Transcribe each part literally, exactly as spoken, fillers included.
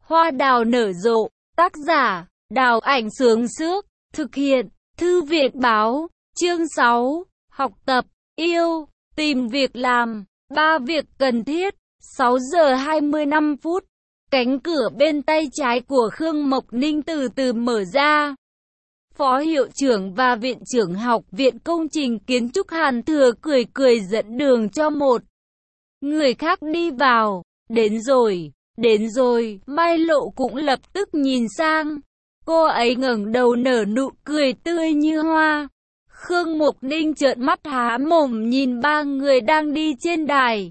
Hoa đào nở rộ, tác giả, Đào Ảnh Sướng Sước, thực hiện, Thư viện Báo, chương sáu, học tập, yêu, tìm việc làm, ba việc cần thiết, sáu giờ hai mươi lăm phút, cánh cửa bên tay trái của Khương Mộc Ninh từ từ mở ra. Phó hiệu trưởng và viện trưởng học viện công trình kiến trúc Hàn Thừa cười cười dẫn đường cho một người khác đi vào. Đến rồi, đến rồi, Mai Lộ cũng lập tức nhìn sang. Cô ấy ngẩng đầu nở nụ cười tươi như hoa. Khương Mộc Ninh trợn mắt há mồm nhìn ba người đang đi trên đài.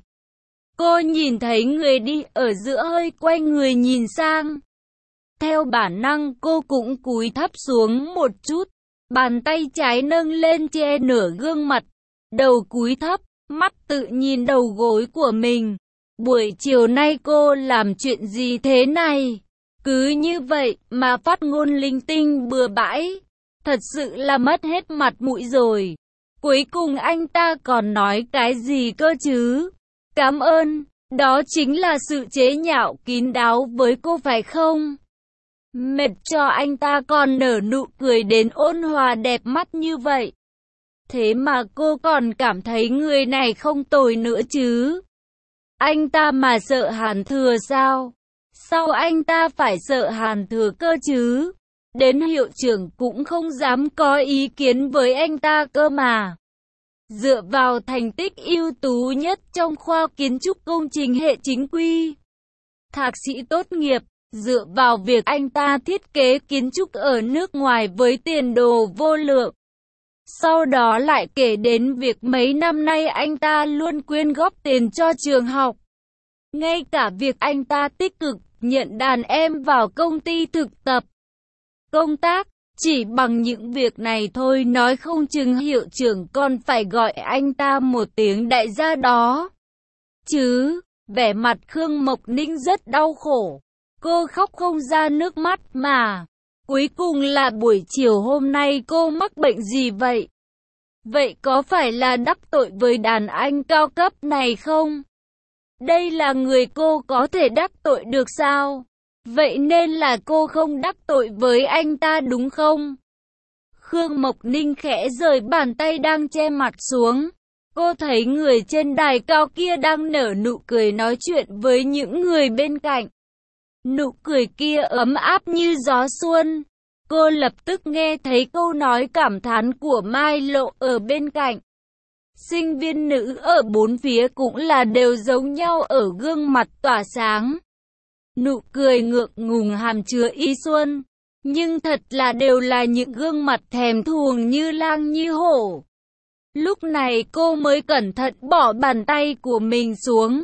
Cô nhìn thấy người đi ở giữa hơi quay người nhìn sang. Theo bản năng cô cũng cúi thấp xuống một chút. Bàn tay trái nâng lên che nửa gương mặt. Đầu cúi thấp, mắt tự nhìn đầu gối của mình. Buổi chiều nay cô làm chuyện gì thế này? Cứ như vậy mà phát ngôn linh tinh bừa bãi. Thật sự là mất hết mặt mũi rồi. Cuối cùng anh ta còn nói cái gì cơ chứ? Cảm ơn, đó chính là sự chế nhạo kín đáo với cô phải không? Mệt cho anh ta còn nở nụ cười đến ôn hòa đẹp mắt như vậy. Thế mà cô còn cảm thấy người này không tồi nữa chứ? Anh ta mà sợ Hàn Thừa sao? Sao anh ta phải sợ Hàn Thừa cơ chứ? Đến hiệu trưởng cũng không dám có ý kiến với anh ta cơ mà. Dựa vào thành tích ưu tú nhất trong khoa kiến trúc công trình hệ chính quy, thạc sĩ tốt nghiệp, dựa vào việc anh ta thiết kế kiến trúc ở nước ngoài với tiền đồ vô lượng. Sau đó lại kể đến việc mấy năm nay anh ta luôn quyên góp tiền cho trường học. Ngay cả việc anh ta tích cực nhận đàn em vào công ty thực tập, công tác, chỉ bằng những việc này thôi nói không chừng hiệu trưởng còn phải gọi anh ta một tiếng đại gia đó. Chứ, vẻ mặt Khương Mộc Ninh rất đau khổ. Cô khóc không ra nước mắt mà. Cuối cùng là buổi chiều hôm nay cô mắc bệnh gì vậy? Vậy có phải là đắc tội với đàn anh cao cấp này không? Đây là người cô có thể đắc tội được sao? Vậy nên là cô không đắc tội với anh ta đúng không? Khương Mộc Ninh khẽ rời bàn tay đang che mặt xuống. Cô thấy người trên đài cao kia đang nở nụ cười nói chuyện với những người bên cạnh. Nụ cười kia ấm áp như gió xuân. Cô lập tức nghe thấy câu nói cảm thán của Mai Lộ ở bên cạnh. Sinh viên nữ ở bốn phía cũng là đều giống nhau ở gương mặt tỏa sáng. Nụ cười ngượng ngùng hàm chứa ý xuân. Nhưng thật là đều là những gương mặt thèm thuồng như lang như hổ. Lúc này cô mới cẩn thận bỏ bàn tay của mình xuống.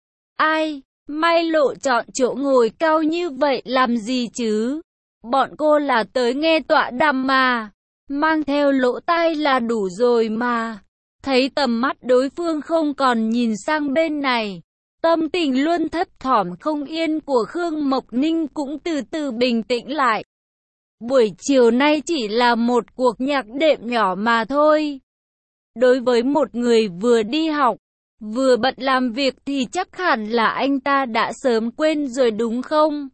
Ai? Mai Lộ chọn chỗ ngồi cao như vậy làm gì chứ? Bọn cô là tới nghe tọa đàm mà. Mang theo lỗ tai là đủ rồi mà. Thấy tầm mắt đối phương không còn nhìn sang bên này. Tâm tình luôn thấp thỏm không yên của Khương Mộc Ninh cũng từ từ bình tĩnh lại. Buổi chiều nay chỉ là một cuộc nhạc đệm nhỏ mà thôi. Đối với một người vừa đi học, vừa bận làm việc thì chắc hẳn là anh ta đã sớm quên rồi đúng không?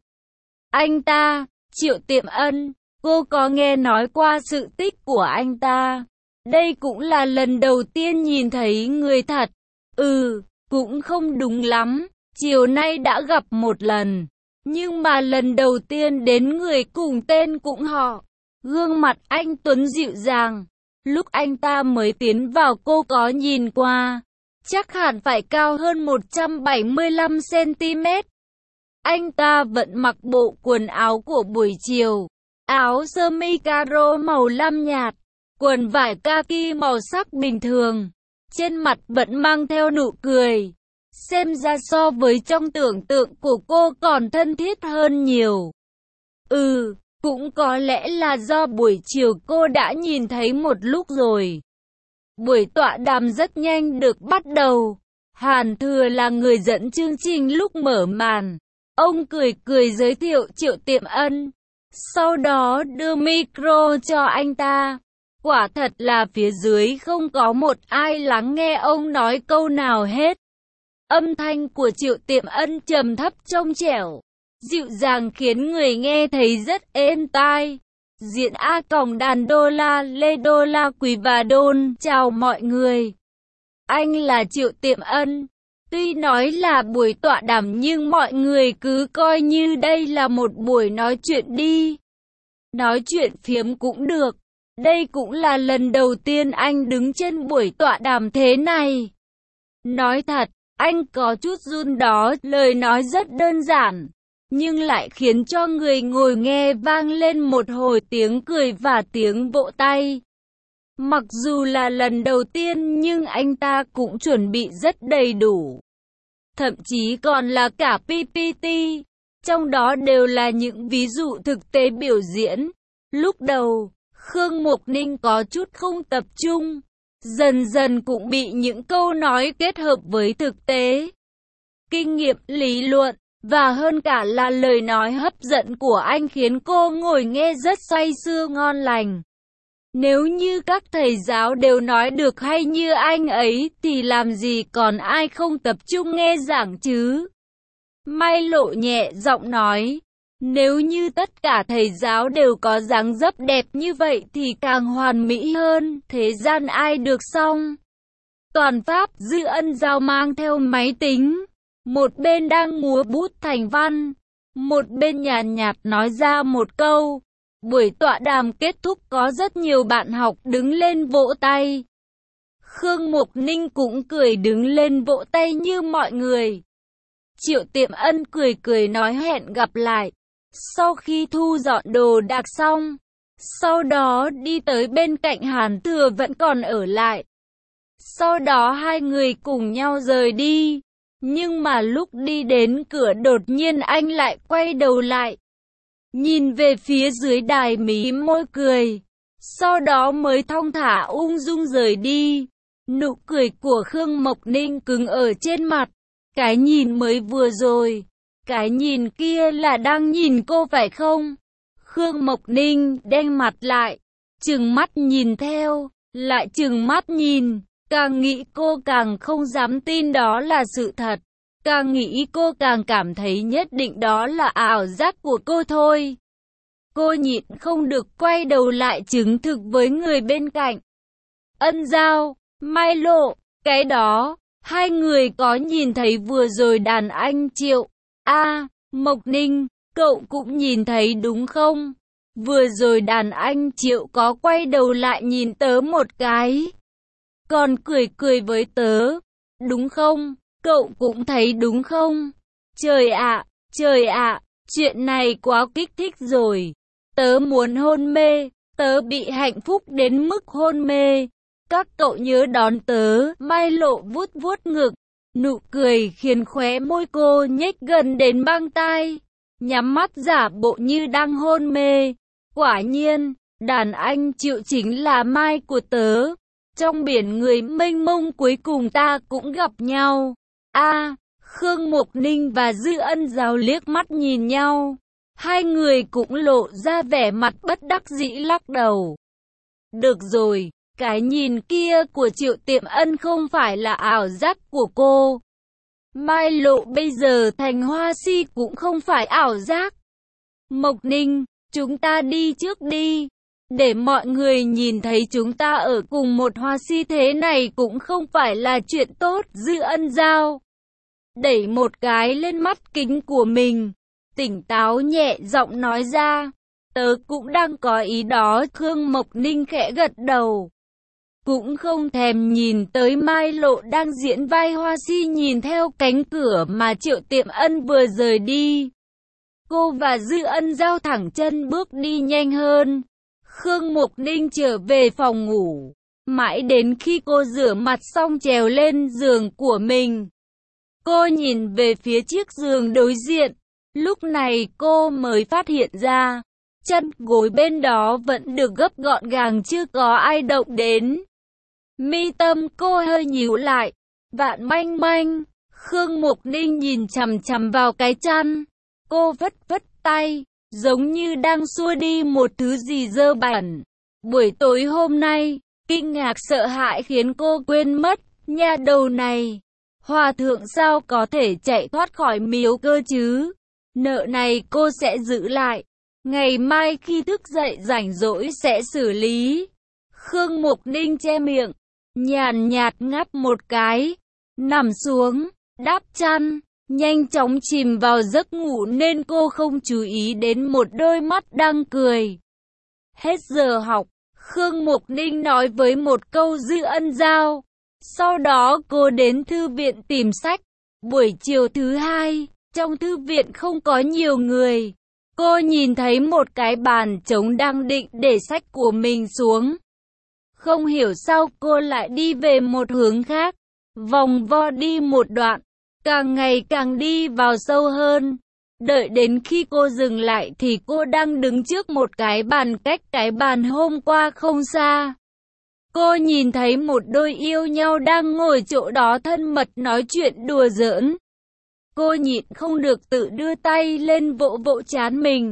Anh ta, Triệu Tiệm Ân, cô có nghe nói qua sự tích của anh ta. Đây cũng là lần đầu tiên nhìn thấy người thật. Ừ, cũng không đúng lắm, chiều nay đã gặp một lần. Nhưng mà lần đầu tiên đến người cùng tên cũng họ. Gương mặt anh Tuấn dịu dàng. Lúc anh ta mới tiến vào cô có nhìn qua. Chắc hẳn phải cao hơn một trăm bảy mươi lăm xăng ti mét. Anh ta vẫn mặc bộ quần áo của buổi chiều. Áo sơ mi caro màu lam nhạt. Quần vải kaki màu sắc bình thường. Trên mặt vẫn mang theo nụ cười. Xem ra so với trong tưởng tượng của cô còn thân thiết hơn nhiều. Ừ, cũng có lẽ là do buổi chiều cô đã nhìn thấy một lúc rồi. Buổi tọa đàm rất nhanh được bắt đầu. Hàn Thừa là người dẫn chương trình lúc mở màn. Ông cười cười giới thiệu Triệu Tiệm Ân. Sau đó đưa micro cho anh ta. Quả thật là phía dưới không có một ai lắng nghe ông nói câu nào hết. Âm thanh của Triệu Tiệm Ân trầm thấp trong trẻo. dịu dàng khiến người nghe thấy rất êm tai. Diễn A còng đàn đô la, lê đô la quý và đôn. Chào mọi người. Anh là Triệu Tiệm Ân. Tuy nói là buổi tọa đàm nhưng mọi người cứ coi như đây là một buổi nói chuyện đi. Nói chuyện phiếm cũng được. Đây cũng là lần đầu tiên anh đứng trên buổi tọa đàm thế này. Nói thật, anh có chút run đó, lời nói rất đơn giản, nhưng lại khiến cho người ngồi nghe vang lên một hồi tiếng cười và tiếng vỗ tay. Mặc dù là lần đầu tiên nhưng anh ta cũng chuẩn bị rất đầy đủ. Thậm chí còn là cả pê pê tê, trong đó đều là những ví dụ thực tế biểu diễn. Lúc đầu, Khương Mục Ninh có chút không tập trung, dần dần cũng bị những câu nói kết hợp với thực tế, kinh nghiệm, lý luận, và hơn cả là lời nói hấp dẫn của anh khiến cô ngồi nghe rất say sưa ngon lành. Nếu như các thầy giáo đều nói được hay như anh ấy thì làm gì còn ai không tập trung nghe giảng chứ? Mai Lộ nhẹ giọng nói, nếu như tất cả thầy giáo đều có dáng dấp đẹp như vậy thì càng hoàn mỹ hơn, thế gian ai được xong. Toàn Pháp Dư Ân Giao mang theo máy tính, một bên đang múa bút thành văn, một bên nhàn nhạt nói ra một câu. Buổi tọa đàm kết thúc có rất nhiều bạn học đứng lên vỗ tay. Khương Mục Ninh cũng cười đứng lên vỗ tay như mọi người. Triệu Tiệm Ân cười cười nói hẹn gặp lại. Sau khi thu dọn đồ đạc xong, sau đó đi tới bên cạnh Hàn Thừa vẫn còn ở lại. Sau đó hai người cùng nhau rời đi. Nhưng mà lúc đi đến cửa đột nhiên anh lại quay đầu lại, nhìn về phía dưới đài mí môi cười, sau đó mới thong thả ung dung rời đi. Nụ cười của Khương Mộc Ninh cứng ở trên mặt. Cái nhìn mới vừa rồi, cái nhìn kia là đang nhìn cô phải không? Khương Mộc Ninh đen mặt lại, trừng mắt nhìn theo, lại trừng mắt nhìn. Càng nghĩ cô càng không dám tin đó là sự thật. Càng nghĩ cô càng cảm thấy nhất định đó là ảo giác của cô thôi. Cô nhịn không được quay đầu lại chứng thực với người bên cạnh. Ân Giao, Mai Lộ, cái đó, hai người có nhìn thấy vừa rồi đàn anh Triệu? A, Mộc Ninh, cậu cũng nhìn thấy đúng không? Vừa rồi đàn anh Triệu có quay đầu lại nhìn tớ một cái, còn cười cười với tớ, đúng không? Cậu cũng thấy đúng không? Trời ạ, trời ạ, chuyện này quá kích thích rồi. Tớ muốn hôn mê, tớ bị hạnh phúc đến mức hôn mê. Các cậu nhớ đón tớ. Mai Lộ vuốt vuốt ngực, nụ cười khiến khóe môi cô nhếch gần đến băng tai, nhắm mắt giả bộ như đang hôn mê. Quả nhiên, đàn anh Triệu chính là Mai của tớ. Trong biển người mênh mông cuối cùng ta cũng gặp nhau. A, à, Khương Mộc Ninh và Dư Ân Giao liếc mắt nhìn nhau. Hai người cũng lộ ra vẻ mặt bất đắc dĩ lắc đầu. Được rồi, cái nhìn kia của Triệu Tiệm Ân không phải là ảo giác của cô. Mai Lộ bây giờ thành hoa si cũng không phải ảo giác. Mộc Ninh, chúng ta đi trước đi. Để mọi người nhìn thấy chúng ta ở cùng một hoa si thế này cũng không phải là chuyện tốt. Dư Ân Giao đẩy một cái lên mắt kính của mình, tỉnh táo nhẹ giọng nói ra. Tớ cũng đang có ý đó. Khương Mộc Ninh khẽ gật đầu, cũng không thèm nhìn tới Mai Lộ đang diễn vai hoa si nhìn theo cánh cửa mà Triệu Tiệm Ân vừa rời đi. Cô và Dư Ân Giao thẳng chân bước đi nhanh hơn. Khương Mộc Ninh trở về phòng ngủ, mãi đến khi cô rửa mặt xong trèo lên giường của mình. Cô nhìn về phía chiếc giường đối diện, lúc này cô mới phát hiện ra, chân gối bên đó vẫn được gấp gọn gàng chưa có ai động đến. Mi tâm cô hơi nhíu lại, vạn manh manh. Khương Mộc Ninh nhìn chằm chằm vào cái chăn, cô vất vất tay, giống như đang xua đi một thứ gì dơ bẩn. Buổi tối hôm nay, kinh ngạc sợ hãi khiến cô quên mất, nha đầu này, hòa thượng sao có thể chạy thoát khỏi miếu cơ chứ? Nợ này cô sẽ giữ lại. Ngày mai khi thức dậy rảnh rỗi sẽ xử lý. Khương Mục Ninh che miệng, nhàn nhạt ngáp một cái, nằm xuống, đắp chăn, nhanh chóng chìm vào giấc ngủ nên cô không chú ý đến một đôi mắt đang cười. Hết giờ học, Khương Mục Ninh nói với một câu dư ân giao. Sau đó cô đến thư viện tìm sách. Buổi chiều thứ hai, trong thư viện không có nhiều người. Cô nhìn thấy một cái bàn trống đang định để sách của mình xuống. Không hiểu sao cô lại đi về một hướng khác, vòng vo đi một đoạn, càng ngày càng đi vào sâu hơn. Đợi đến khi cô dừng lại thì cô đang đứng trước một cái bàn cách cái bàn hôm qua không xa. Cô nhìn thấy một đôi yêu nhau đang ngồi chỗ đó thân mật nói chuyện đùa giỡn. Cô nhịn không được tự đưa tay lên vỗ vỗ trán mình.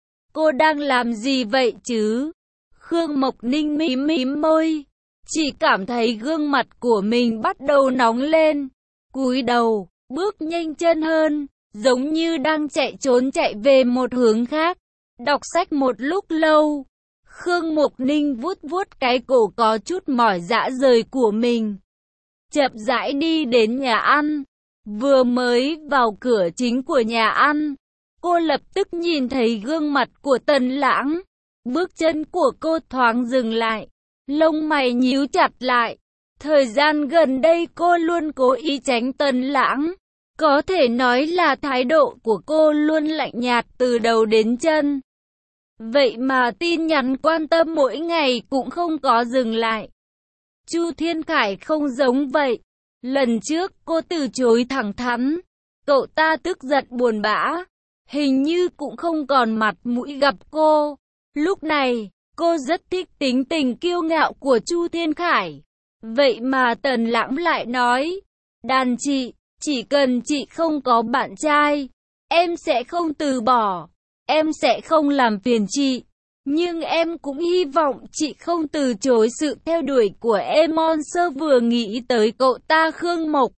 Cô đang làm gì vậy chứ? Khương Mộc Ninh mím mím môi, chỉ cảm thấy gương mặt của mình bắt đầu nóng lên. Cúi đầu, bước nhanh chân hơn, giống như đang chạy trốn chạy về một hướng khác. Đọc sách một lúc lâu, Khương Mộc Ninh vuốt vuốt cái cổ có chút mỏi rã rời của mình. Chậm rãi đi đến nhà ăn. Vừa mới vào cửa chính của nhà ăn, cô lập tức nhìn thấy gương mặt của Tần Lãng. Bước chân của cô thoáng dừng lại, lông mày nhíu chặt lại. Thời gian gần đây cô luôn cố ý tránh Tần Lãng. Có thể nói là thái độ của cô luôn lạnh nhạt từ đầu đến chân. Vậy mà tin nhắn quan tâm mỗi ngày cũng không có dừng lại. Chu Thiên Khải không giống vậy. Lần trước cô từ chối thẳng thắn, cậu ta tức giận buồn bã, hình như cũng không còn mặt mũi gặp cô. Lúc này, cô rất thích tính tình kiêu ngạo của Chu Thiên Khải. Vậy mà Tần Lãng lại nói, đàn chị, chỉ cần chị không có bạn trai, em sẽ không từ bỏ, em sẽ không làm phiền chị. Nhưng em cũng hy vọng chị không từ chối sự theo đuổi của em. Monster vừa nghĩ tới cậu ta Khương Mộc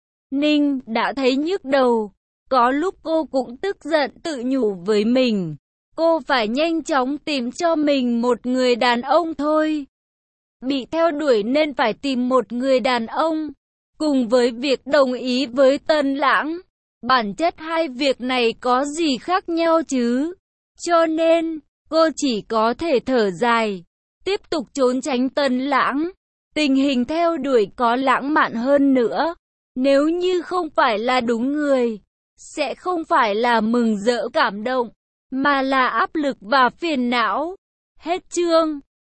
Ninh đã thấy nhức đầu. Có lúc cô cũng tức giận tự nhủ với mình. Cô phải nhanh chóng tìm cho mình một người đàn ông thôi. Bị theo đuổi nên phải tìm một người đàn ông. Cùng với việc đồng ý với Tần Lãng, bản chất hai việc này có gì khác nhau chứ? Cho nên, cô chỉ có thể thở dài, tiếp tục trốn tránh Tần Lãng. Tình hình theo đuổi có lãng mạn hơn nữa. Nếu như không phải là đúng người, sẽ không phải là mừng rỡ cảm động, mà là áp lực và phiền não. Hết chương.